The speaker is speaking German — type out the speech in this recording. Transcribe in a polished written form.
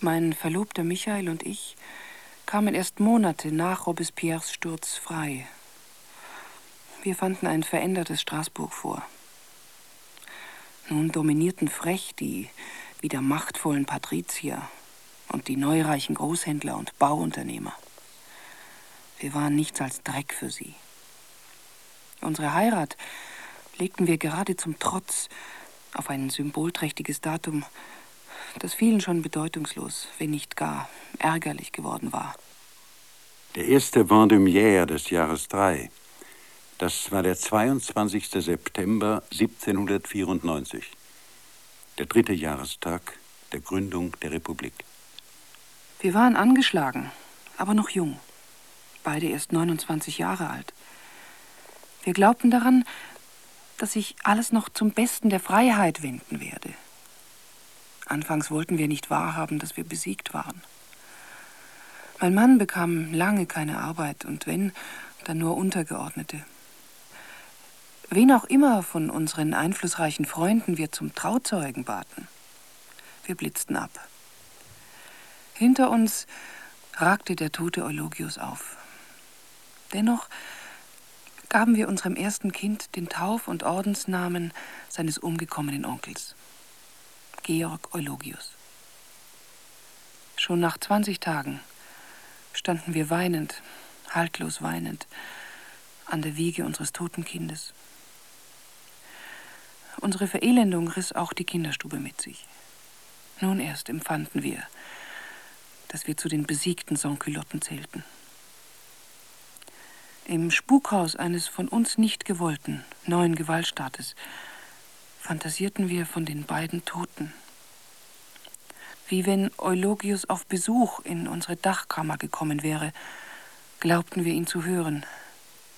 Mein Verlobter Michael und ich kamen erst Monate nach Robespierres Sturz frei. Wir fanden ein verändertes Straßburg vor. Nun dominierten frech die wieder machtvollen Patrizier und die neureichen Großhändler und Bauunternehmer. Wir waren nichts als Dreck für sie. Unsere Heirat legten wir gerade zum Trotz auf ein symbolträchtiges Datum, das vielen schon bedeutungslos, wenn nicht gar ärgerlich geworden war. Der erste Vendémiaire des Jahres 3. Das war der 22. September 1794. Der 3. Jahrestag der Gründung der Republik. Wir waren angeschlagen, aber noch jung. Beide erst 29 Jahre alt. Wir glaubten daran, dass sich alles noch zum Besten der Freiheit wenden werde. Anfangs wollten wir nicht wahrhaben, dass wir besiegt waren. Mein Mann bekam lange keine Arbeit und wenn, dann nur Untergeordnete. Wen auch immer von unseren einflussreichen Freunden wir zum Trauzeugen baten, wir blitzten ab. Hinter uns ragte der tote Eulogius auf. Dennoch gaben wir unserem ersten Kind den Tauf- und Ordensnamen seines umgekommenen Onkels, Georg Eulogius. Schon nach 20 Tagen standen wir weinend, haltlos weinend, an der Wiege unseres toten Kindes. Unsere Verelendung riss auch die Kinderstube mit sich. Nun erst empfanden wir, dass wir zu den besiegten Sansculotten zählten. Im Spukhaus eines von uns nicht gewollten neuen Gewaltstaates fantasierten wir von den beiden Toten. Wie wenn Eulogius auf Besuch in unsere Dachkammer gekommen wäre, glaubten wir ihn zu hören,